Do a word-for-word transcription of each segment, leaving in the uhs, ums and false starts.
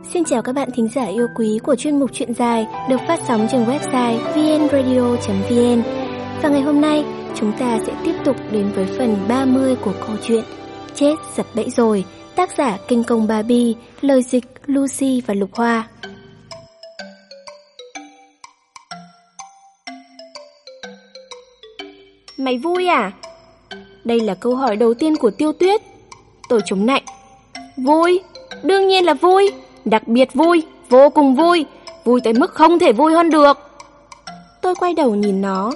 Xin chào các bạn thính giả yêu quý của chuyên mục Chuyện Dài được phát sóng trên website vnradio chấm vn. Và ngày hôm nay, chúng ta sẽ tiếp tục đến với phần ba mươi của câu chuyện Chết Giật Bẫy Rồi, tác giả Kinh Công Barbie, lời dịch Lucy và Lục Hoa. Mày vui à? Đây là câu hỏi đầu tiên của Tiêu Tuyết. Tôi chống nạnh. Vui, đương nhiên là vui, đặc biệt vui, vô cùng vui, vui tới mức không thể vui hơn được. Tôi quay đầu nhìn nó.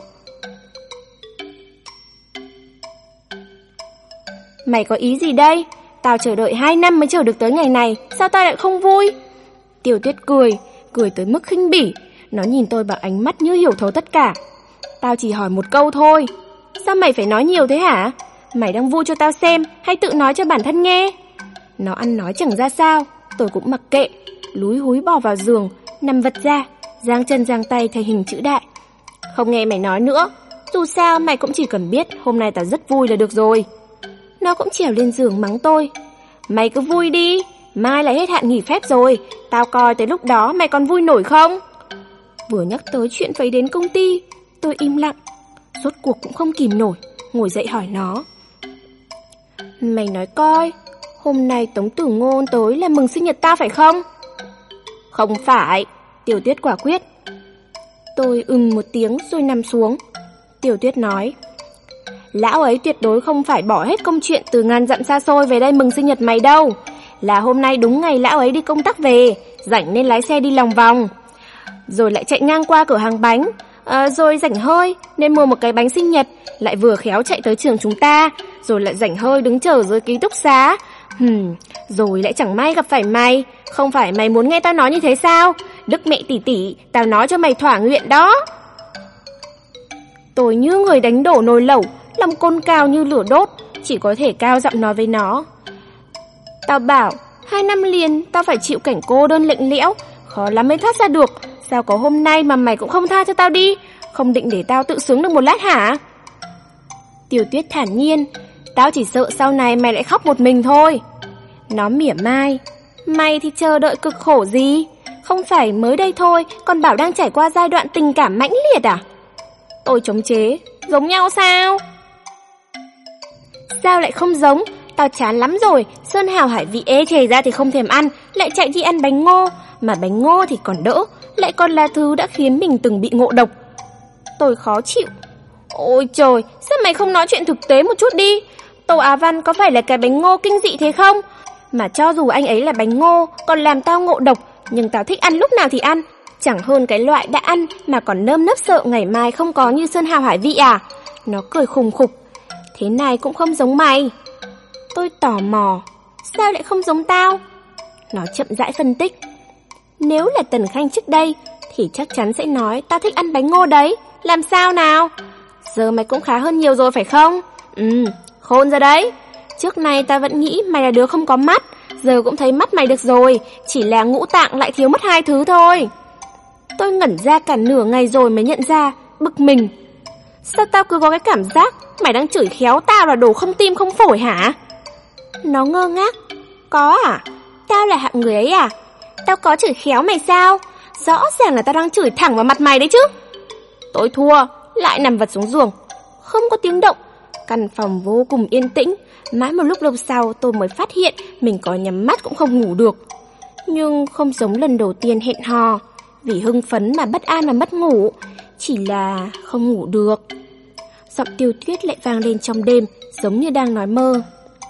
Mày có ý gì đây? Tao chờ đợi hai năm mới chờ được tới ngày này, sao tao lại không vui? Tiêu Tuyết cười, cười tới mức khinh bỉ. Nó nhìn tôi bằng ánh mắt như hiểu thấu tất cả. Tao chỉ hỏi một câu thôi. Sao mày phải nói nhiều thế hả? Mày đang vui cho tao xem hay tự nói cho bản thân nghe? Nó ăn nói chẳng ra sao. Tôi cũng mặc kệ, lúi húi bò vào giường, nằm vật ra, giang chân giang tay thành hình chữ đại. Không nghe mày nói nữa, dù sao mày cũng chỉ cần biết hôm nay tao rất vui là được rồi. Nó cũng trèo lên giường mắng tôi. Mày cứ vui đi, mai lại hết hạn nghỉ phép rồi, tao coi tới lúc đó mày còn vui nổi không? Vừa nhắc tới chuyện phải đến công ty, tôi im lặng. Rốt cuộc cũng không kìm nổi, ngồi dậy hỏi nó. Mày nói coi, hôm nay Tống Tử Ngôn tới là mừng sinh nhật tao phải không? Không phải, Tiểu Tuyết quả quyết. Tôi ừm một tiếng rồi nằm xuống. Tiểu Tuyết nói, lão ấy tuyệt đối không phải bỏ hết công chuyện từ ngàn dặm xa xôi về đây mừng sinh nhật mày đâu. Là hôm nay đúng ngày lão ấy đi công tác về, rảnh nên lái xe đi lòng vòng. Rồi lại chạy ngang qua cửa hàng bánh, à, rồi rảnh hơi nên mua một cái bánh sinh nhật, lại vừa khéo chạy tới trường chúng ta, rồi lại rảnh hơi đứng chờ dưới ký túc xá. Hừm, rồi lại chẳng may gặp phải mày. Không phải mày muốn nghe tao nói như thế sao? Đức mẹ tỷ tỷ, tao nói cho mày thỏa nguyện đó. Tôi như người đánh đổ nồi lẩu, lòng côn cao như lửa đốt, chỉ có thể cao giọng nói với nó. Tao bảo, hai năm liền tao phải chịu cảnh cô đơn lạnh lẽo, khó lắm mới thoát ra được. Sao có hôm nay mà mày cũng không tha cho tao đi? Không định để tao tự sướng được một lát hả? Tiểu Tuyết thản nhiên, tao chỉ sợ sau này mày lại khóc một mình thôi. Nó mỉa mai, mày thì chờ đợi cực khổ gì? Không phải mới đây thôi, còn bảo đang trải qua giai đoạn tình cảm mãnh liệt à? Tôi chống chế, giống nhau sao? Sao lại không giống? Tao chán lắm rồi, sơn hào hải vị ê chề ra thì không thèm ăn, lại chạy đi ăn bánh ngô. Mà bánh ngô thì còn đỡ, lại còn là thứ đã khiến mình từng bị ngộ độc. Tôi khó chịu. Ôi trời, sao mày không nói chuyện thực tế một chút đi? Tô Á Văn có phải là cái bánh ngô kinh dị thế không? Mà cho dù anh ấy là bánh ngô, còn làm tao ngộ độc, nhưng tao thích ăn lúc nào thì ăn. Chẳng hơn cái loại đã ăn mà còn nơm nớp sợ ngày mai không có như sơn hào hải vị à? Nó cười khùng khục. Thế này cũng không giống mày. Tôi tò mò, sao lại không giống tao? Nó chậm rãi phân tích. Nếu là Tần Khanh trước đây thì chắc chắn sẽ nói tao thích ăn bánh ngô đấy. Làm sao nào? Giờ mày cũng khá hơn nhiều rồi phải không? Ừ, khôn ra đấy. Trước này tao vẫn nghĩ mày là đứa không có mắt, giờ cũng thấy mắt mày được rồi, chỉ là ngũ tạng lại thiếu mất hai thứ thôi. Tôi ngẩn ra cả nửa ngày rồi mới nhận ra, bực mình. Sao tao cứ có cái cảm giác mày đang chửi khéo tao là đồ không tim không phổi hả? Nó ngơ ngác. Có à? Tao là hạng người ấy à? Tao có chửi khéo mày sao? Rõ ràng là tao đang chửi thẳng vào mặt mày đấy chứ. Tôi thua, lại nằm vật xuống giường. Không có tiếng động. Căn phòng vô cùng yên tĩnh. Mãi một lúc lâu sau tôi mới phát hiện mình có nhắm mắt cũng không ngủ được. Nhưng không giống lần đầu tiên hẹn hò. Vì hưng phấn mà bất an mà mất ngủ. Chỉ là không ngủ được. Giọng Tiêu Tuyết lại vang lên trong đêm, giống như đang nói mơ.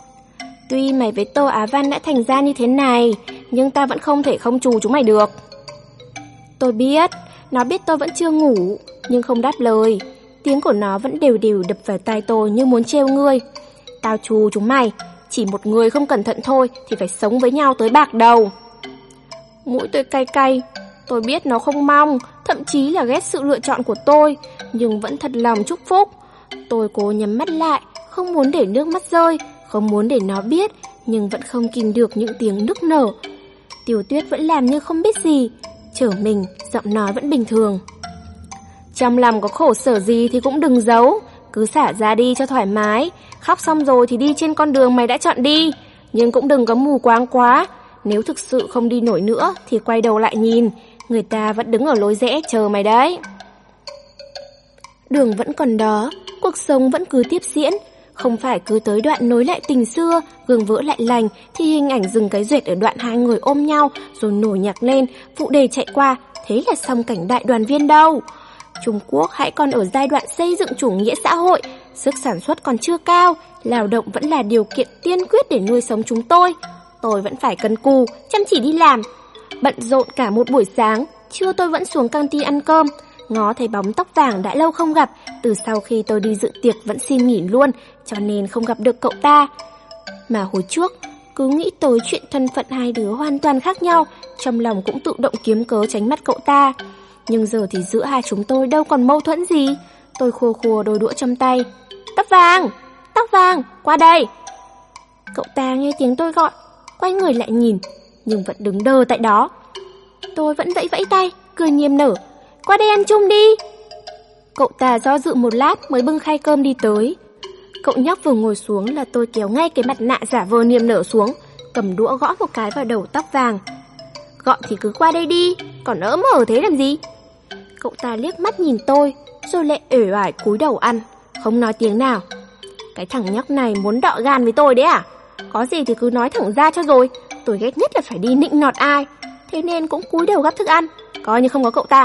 Tuy mày với Tô Á Văn đã thành ra như thế này, nhưng ta vẫn không thể không trù chúng mày được. Tôi biết, nó biết tôi vẫn chưa ngủ, nhưng không đáp lời. Tiếng của nó vẫn đều đều đập vào tai tôi như muốn trêu ngươi. Tao trù chúng mày, chỉ một người không cẩn thận thôi thì phải sống với nhau tới bạc đầu. Mũi tôi cay cay, tôi biết nó không mong, thậm chí là ghét sự lựa chọn của tôi, nhưng vẫn thật lòng chúc phúc. Tôi cố nhắm mắt lại, không muốn để nước mắt rơi, không muốn để nó biết, nhưng vẫn không kìm được những tiếng nức nở. Tiểu Tuyết vẫn làm như không biết gì, trở mình, giọng nói vẫn bình thường. Trong lòng có khổ sở gì thì cũng đừng giấu, cứ xả ra đi cho thoải mái. Khóc xong rồi thì đi trên con đường mày đã chọn đi, nhưng cũng đừng có mù quáng quá. nếu thực sự không đi nổi nữa thì quay đầu lại nhìn, người ta vẫn đứng ở lối rẽ chờ mày đấy. Đường vẫn còn đó, cuộc sống vẫn cứ tiếp diễn. Không phải cứ tới đoạn nối lại tình xưa, gương vỡ lại lành thì hình ảnh dừng cái duyệt ở đoạn hai người ôm nhau rồi nổi nhạc lên, phụ đề chạy qua, thế là xong cảnh đại đoàn viên đâu. Trung Quốc hãy còn ở giai đoạn xây dựng chủ nghĩa xã hội, sức sản xuất còn chưa cao, lao động vẫn là điều kiện tiên quyết để nuôi sống chúng tôi. Tôi vẫn phải cần cù, chăm chỉ đi làm. Bận rộn cả một buổi sáng, trưa tôi vẫn xuống căng tin ăn cơm. Ngó thấy bóng tóc vàng đã lâu không gặp, từ sau khi tôi đi dự tiệc vẫn xin nghỉ luôn, cho nên không gặp được cậu ta. Mà hồi trước, cứ nghĩ tới chuyện thân phận hai đứa hoàn toàn khác nhau, trong lòng cũng tự động kiếm cớ tránh mắt cậu ta. Nhưng giờ thì giữa hai chúng tôi đâu còn mâu thuẫn gì. Tôi khua khua đôi đũa trong tay. Tóc vàng, tóc vàng, qua đây. Cậu ta nghe tiếng tôi gọi, quay người lại nhìn, nhưng vẫn đứng đờ tại đó. Tôi vẫn vẫy vẫy tay, cười niềm nở. Qua đây ăn chung đi. Cậu ta do dự một lát mới bưng khay cơm đi tới. Cậu nhóc vừa ngồi xuống là tôi kéo ngay cái mặt nạ giả vờ niềm nở xuống, cầm đũa gõ một cái vào đầu tóc vàng. Gọi thì cứ qua đây đi, còn ỡ mở thế làm gì? Cậu ta liếc mắt nhìn tôi, rồi lại uể oải cúi đầu ăn, không nói tiếng nào. Cái thằng nhóc này muốn đọ gan với tôi đấy à? Có gì thì cứ nói thẳng ra cho rồi. Tôi ghét nhất là phải đi nịnh nọt ai, thế nên cũng cúi đầu gắp thức ăn, coi như không có cậu ta.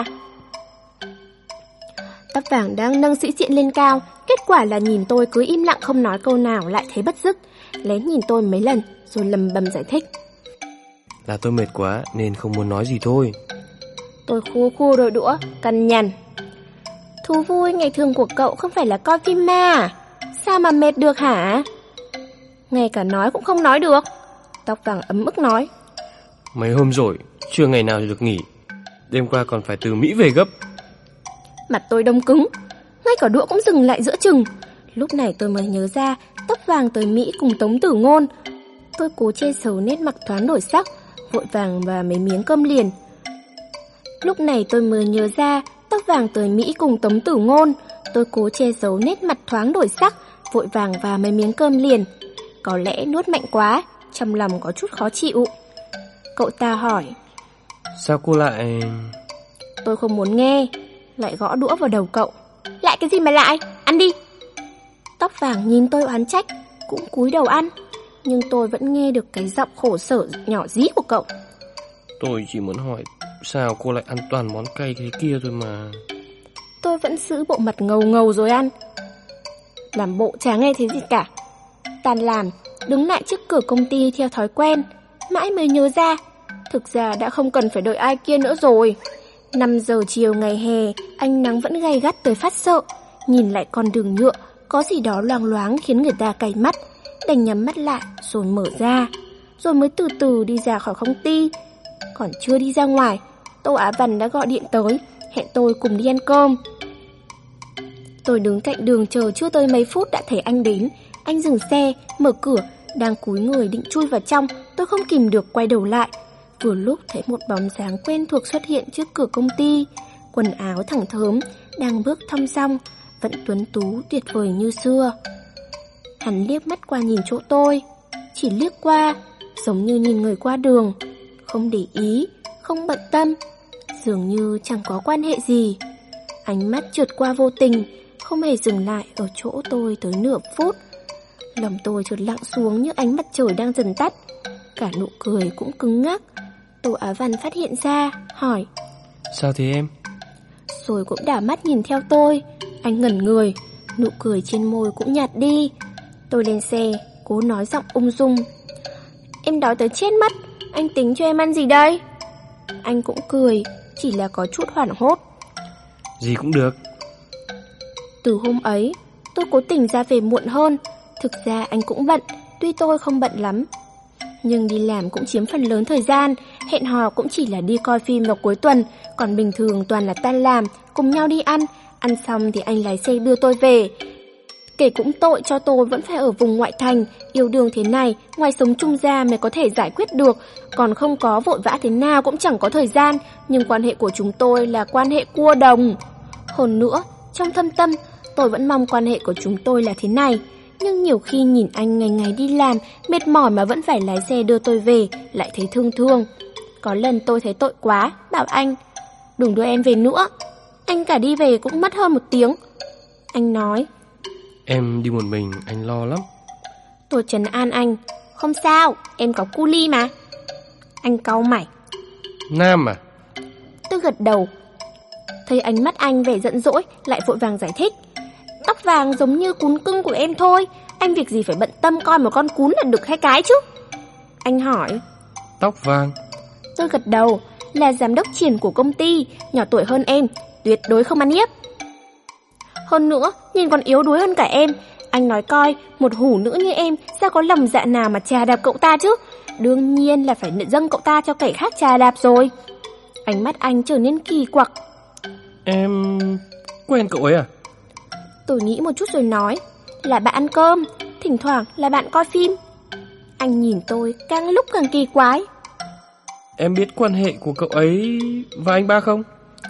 Tóc vàng đang nâng sĩ diện lên cao, kết quả là nhìn tôi cứ im lặng không nói câu nào lại thấy bất dứt. Lén nhìn tôi mấy lần rồi lầm bầm giải thích. Là tôi mệt quá nên không muốn nói gì thôi. Tôi khua khua đôi đũa, cằn nhằn. Thú vui ngày thường của cậu không phải là coi phim ma, sao mà mệt được hả? Ngay cả nói cũng không nói được. Tóc vàng ấm ức nói. Mấy hôm rồi, chưa ngày nào được nghỉ. Đêm qua còn phải từ Mỹ về gấp. Mặt tôi đông cứng, ngay cả đũa cũng dừng lại giữa chừng. Lúc này tôi mới nhớ ra tóc vàng tới Mỹ cùng Tống Tử Ngôn. Tôi cố che giấu nét mặt thoáng đổi sắc, vội vàng và mấy miếng cơm liền. Lúc này tôi mới nhớ ra tóc vàng tới Mỹ cùng Tống Tử Ngôn. Tôi cố che giấu nét mặt thoáng đổi sắc, vội vàng và mấy miếng cơm liền. Có lẽ nuốt mạnh quá, trong lòng có chút khó chịu. Cậu ta hỏi. Sao cô lại... Tôi không muốn nghe, lại gõ đũa vào đầu cậu. Lại cái gì mà lại, ăn đi. Tóc vàng nhìn tôi oán trách, cũng cúi đầu ăn. Nhưng tôi vẫn nghe được cái giọng khổ sở nhỏ dí của cậu. Tôi chỉ muốn hỏi sao cô lại ăn toàn món cay thế kia thôi mà. Tôi vẫn giữ bộ mặt ngầu ngầu rồi ăn, làm bộ chả nghe thấy gì cả. Tan làm, đứng lại trước cửa công ty theo thói quen, mãi mới nhớ ra thực ra đã không cần phải đợi ai kia nữa rồi. Năm giờ chiều ngày hè, ánh nắng vẫn gay gắt tới phát sợ. Nhìn lại con đường nhựa, có gì đó loang loáng khiến người ta cay mắt. Đành nhắm mắt lại rồi mở ra, rồi mới từ từ đi ra khỏi công ty. Còn chưa đi ra ngoài, Tô Á Văn đã gọi điện tới, hẹn tôi cùng đi ăn cơm. Tôi đứng cạnh đường chờ chưa tới mấy phút đã thấy anh đến. Anh dừng xe, mở cửa, đang cúi người định chui vào trong. Tôi không kìm được quay đầu lại. Vừa lúc thấy một bóng dáng quen thuộc xuất hiện trước cửa công ty. Quần áo thẳng thớm, đang bước thong dong, vẫn tuấn tú tuyệt vời như xưa. Hắn liếc mắt qua nhìn chỗ tôi, chỉ liếc qua, giống như nhìn người qua đường, không để ý, không bận tâm, dường như chẳng có quan hệ gì. Ánh mắt trượt qua vô tình, không hề dừng lại ở chỗ tôi tới nửa phút. Lòng tôi chợt lặng xuống như ánh mặt trời đang dần tắt, cả nụ cười cũng cứng ngắc. Tô Á Văn phát hiện ra, hỏi. Sao thế em? Rồi cũng đảo mắt nhìn theo tôi. Anh ngẩn người, nụ cười trên môi cũng nhạt đi. Tôi lên xe, cố nói giọng ung dung. Em đói tới chết mất, anh tính cho em ăn gì đây? Anh cũng cười, chỉ là có chút hoảng hốt. Gì cũng được. Từ hôm ấy, tôi cố tình ra về muộn hơn. Thực ra anh cũng bận, tuy tôi không bận lắm. Nhưng đi làm cũng chiếm phần lớn thời gian, hẹn hò cũng chỉ là đi coi phim vào cuối tuần, còn bình thường toàn là tan làm, cùng nhau đi ăn. Ăn xong thì anh lái xe đưa tôi về. Kể cũng tội cho tôi vẫn phải ở vùng ngoại thành, yêu đương thế này, ngoài sống chung ra mới có thể giải quyết được, còn không có vội vã thế nào cũng chẳng có thời gian, nhưng quan hệ của chúng tôi là quan hệ cua đồng. Hơn nữa, trong thâm tâm, tôi vẫn mong quan hệ của chúng tôi là thế này, Nhưng nhiều khi nhìn anh ngày ngày đi làm, mệt mỏi mà vẫn phải lái xe đưa tôi về, lại thấy thương thương. Có lần tôi thấy tội quá, bảo anh, đừng đưa em về nữa. Anh cả đi về cũng mất hơn một tiếng. Anh nói, em đi một mình anh lo lắm. Tôi trấn an anh, không sao, em có cu ly mà. Anh cau mày, Nam à? tôi gật đầu. Thấy ánh mắt anh vẻ giận dỗi, lại vội vàng giải thích, tóc vàng giống như cún cưng của em thôi, anh việc gì phải bận tâm coi một con cún là đực hay cái chứ. Anh hỏi, Tóc vàng? tôi gật đầu, là giám đốc triển của công ty, nhỏ tuổi hơn em, tuyệt đối không ăn hiếp. Hơn nữa, nhìn còn yếu đuối hơn cả em. Anh nói coi, một hủ nữ như em sao có lòng dạ nào mà chà đạp cậu ta chứ. Đương nhiên là phải dâng cậu ta cho kẻ khác chà đạp rồi. Ánh mắt anh trở nên kỳ quặc. Em quen cậu ấy à? Tôi nghĩ một chút rồi nói, là bạn ăn cơm, thỉnh thoảng là bạn coi phim. Anh nhìn tôi càng lúc càng kỳ quái. Em biết quan hệ của cậu ấy và anh ba không?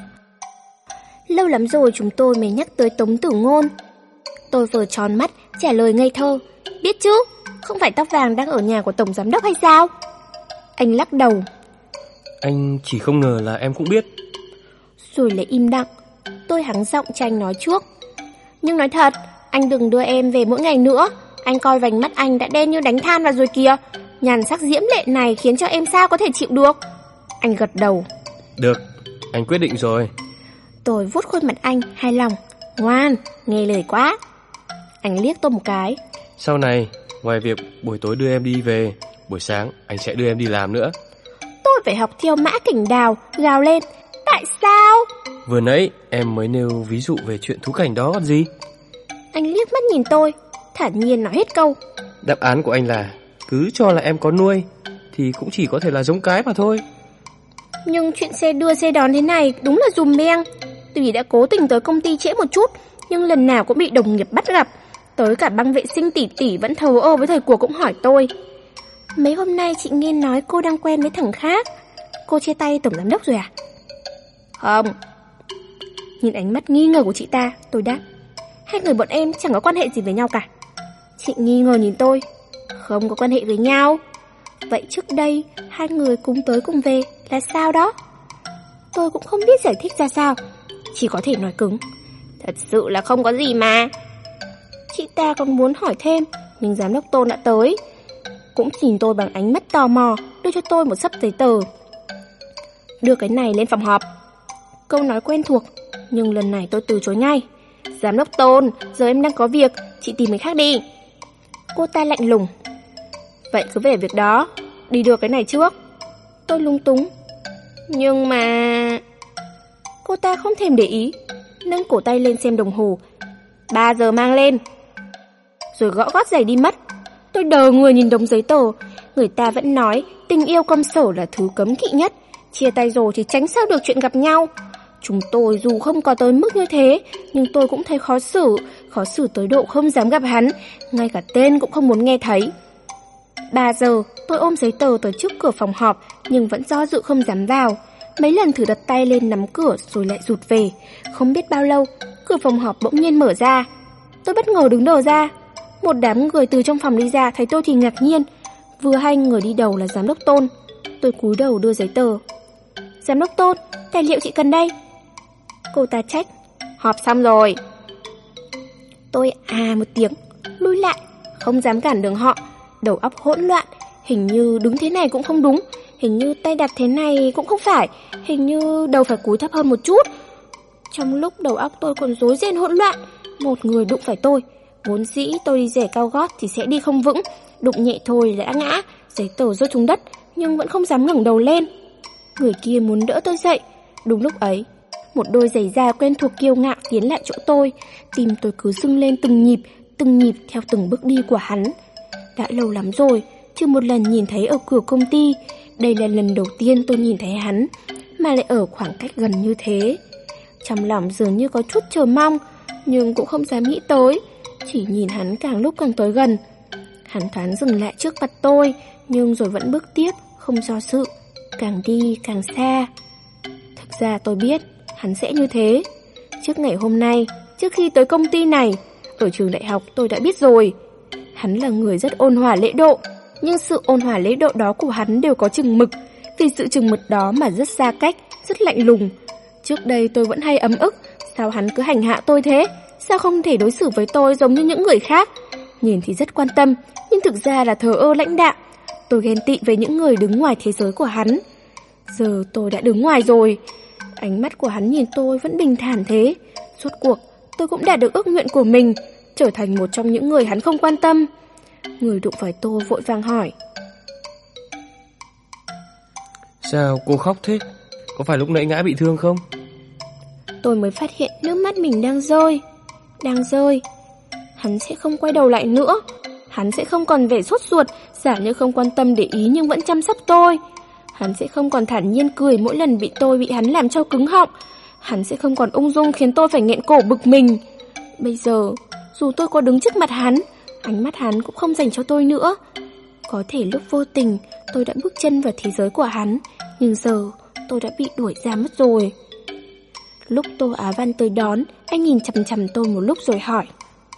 Lâu lắm rồi chúng tôi mới nhắc tới Tống Tử Ngôn. Tôi vờ tròn mắt trả lời ngây thơ, biết chứ, không phải tóc vàng đang ở nhà của tổng giám đốc hay sao? Anh lắc đầu. Anh chỉ không ngờ là em cũng biết. Rồi lại im lặng. Tôi hắng giọng cho anh nói trước. Nhưng nói thật, anh đừng đưa em về mỗi ngày nữa. Anh coi vành mắt anh đã đen như đánh than vào rồi kìa. Nhàn sắc diễm lệ này khiến cho em sao có thể chịu được? Anh gật đầu. Được, anh quyết định rồi. Tôi vuốt khuôn mặt anh hài lòng. Ngoan, nghe lời quá. Anh liếc tôi một cái. Sau này, ngoài việc buổi tối đưa em đi về, buổi sáng anh sẽ đưa em đi làm nữa. Tôi phải học theo Mã Kình Đào, gào lên. Tại sao? Vừa nãy em mới nêu ví dụ về chuyện thú cảnh đó còn gì. Anh liếc mắt nhìn tôi, thản nhiên nói hết câu. Đáp án của anh là cứ cho là em có nuôi thì cũng chỉ có thể là giống cái mà thôi. Nhưng chuyện xe đưa xe đón thế này đúng là dùm beng. Tuy đã cố tình tới công ty trễ một chút, nhưng lần nào cũng bị đồng nghiệp bắt gặp. Tới cả băng vệ sinh tỷ tỷ vẫn thờ ơ với thời cuộc cũng hỏi tôi, mấy hôm nay chị nghe nói cô đang quen với thằng khác. Cô chia tay tổng giám đốc rồi à? Không. Nhìn ánh mắt nghi ngờ của chị ta, tôi đáp, hai người bọn em chẳng có quan hệ gì với nhau cả. Chị nghi ngờ nhìn tôi, không có quan hệ với nhau. Vậy trước đây hai người cùng tới cùng về là sao đó? Tôi cũng không biết giải thích ra sao, chỉ có thể nói cứng, thật sự là không có gì mà. Chị ta còn muốn hỏi thêm, nhưng giám đốc Tôn đã tới, cũng nhìn tôi bằng ánh mắt tò mò, đưa cho tôi một xấp giấy tờ. Đưa cái này lên phòng họp. Câu nói quen thuộc, nhưng lần này tôi từ chối ngay. Giám đốc Tôn, giờ em đang có việc, chị tìm người khác đi. Cô ta lạnh lùng. Vậy cứ về việc đó, đi đưa cái này trước. Tôi lung túng. Nhưng mà... Cô ta không thèm để ý, nâng cổ tay lên xem đồng hồ. Ba giờ mang lên. Rồi gõ gót giày đi mất. Tôi đờ người nhìn đống giấy tờ. Người ta vẫn nói tình yêu công sở là thứ cấm kỵ nhất. Chia tay rồi thì tránh sao được chuyện gặp nhau. Chúng tôi dù không có tới mức như thế, nhưng tôi cũng thấy khó xử. Khó xử tới độ không dám gặp hắn, ngay cả tên cũng không muốn nghe thấy. Ba giờ tôi ôm giấy tờ tới trước cửa phòng họp, nhưng vẫn do dự không dám vào. Mấy lần thử đặt tay lên nắm cửa rồi lại rụt về. Không biết bao lâu, cửa phòng họp bỗng nhiên mở ra. Tôi bất ngờ đứng đờ ra. Một đám người từ trong phòng đi ra, thấy tôi thì ngạc nhiên. Vừa hay người đi đầu là giám đốc Tôn. Tôi cúi đầu đưa giấy tờ. Giám đốc Tôn, tài liệu chị cần đây. Cô ta trách, họp xong rồi. Tôi à một tiếng, lui lại, không dám cản đường họ. Đầu óc hỗn loạn, hình như đứng thế này cũng không đúng, hình như tay đặt thế này cũng không phải, hình như đầu phải cúi thấp hơn một chút. Trong lúc đầu óc tôi còn rối ren hỗn loạn, một người đụng phải tôi. Vốn dĩ tôi đi giày cao gót thì sẽ đi không vững, đụng nhẹ thôi đã ngã, giấy tờ rơi xuống đất, nhưng vẫn không dám ngẩng đầu lên. Người kia muốn đỡ tôi dậy. Đúng lúc ấy, một đôi giày da quen thuộc kiêu ngạo tiến lại chỗ tôi. Tim tôi cứ sưng lên từng nhịp, từng nhịp theo từng bước đi của hắn. Đã lâu lắm rồi, chưa một lần nhìn thấy ở cửa công ty. Đây là lần đầu tiên tôi nhìn thấy hắn, mà lại ở khoảng cách gần như thế. Trong lòng dường như có chút chờ mong, nhưng cũng không dám nghĩ tới. Chỉ nhìn hắn càng lúc càng tới gần. Hắn thoáng dừng lại trước mặt tôi, nhưng rồi vẫn bước tiếp, không do dự. Càng đi càng xa. Thực ra tôi biết hắn sẽ như thế. Trước ngày hôm nay, trước khi tới công ty này, ở trường đại học tôi đã biết rồi. Hắn là người rất ôn hòa lễ độ, nhưng sự ôn hòa lễ độ đó của hắn đều có chừng mực. Vì sự chừng mực đó mà rất xa cách, rất lạnh lùng. Trước đây tôi vẫn hay ấm ức, sao hắn cứ hành hạ tôi thế? Sao không thể đối xử với tôi giống như những người khác? Nhìn thì rất quan tâm, nhưng thực ra là thờ ơ lãnh đạm. Tôi ghen tị với những người đứng ngoài thế giới của hắn. Giờ tôi đã đứng ngoài rồi. Ánh mắt của hắn nhìn tôi vẫn bình thản thế. Rốt cuộc tôi cũng đạt được ước nguyện của mình, trở thành một trong những người hắn không quan tâm. Người đụng phải tôi vội vàng hỏi: Sao cô khóc thế? Có phải lúc nãy ngã bị thương không? Tôi mới phát hiện nước mắt mình đang rơi. Đang rơi. Hắn sẽ không quay đầu lại nữa. Hắn sẽ không còn vẻ sốt ruột, giả như không quan tâm để ý nhưng vẫn chăm sóc tôi. Hắn sẽ không còn thản nhiên cười mỗi lần bị tôi bị hắn làm cho cứng họng. Hắn sẽ không còn ung dung khiến tôi phải nghẹn cổ bực mình. Bây giờ, dù tôi có đứng trước mặt hắn, ánh mắt hắn cũng không dành cho tôi nữa. Có thể lúc vô tình tôi đã bước chân vào thế giới của hắn, nhưng giờ tôi đã bị đuổi ra mất rồi. Lúc Tô Á Văn tới đón, anh nhìn chằm chằm tôi một lúc rồi hỏi: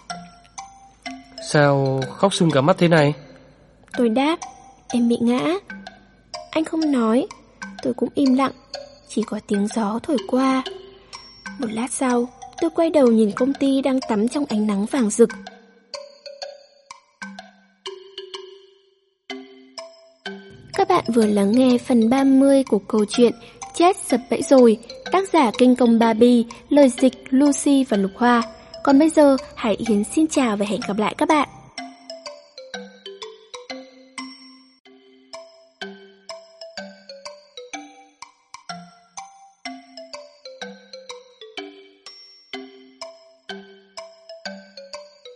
Sao khóc sưng cả mắt thế này? Tôi đáp: Em bị ngã. Anh không nói. Tôi cũng im lặng, chỉ có tiếng gió thổi qua. Một lát sau, tôi quay đầu nhìn công ty đang tắm trong ánh nắng vàng rực. Các bạn vừa lắng nghe phần ba mươi của câu chuyện Chết sập bẫy rồi, tác giả Kinh Công Barbie, lời dịch Lucy và Lục Hoa. Còn bây giờ, Hải Yến xin chào và hẹn gặp lại các bạn.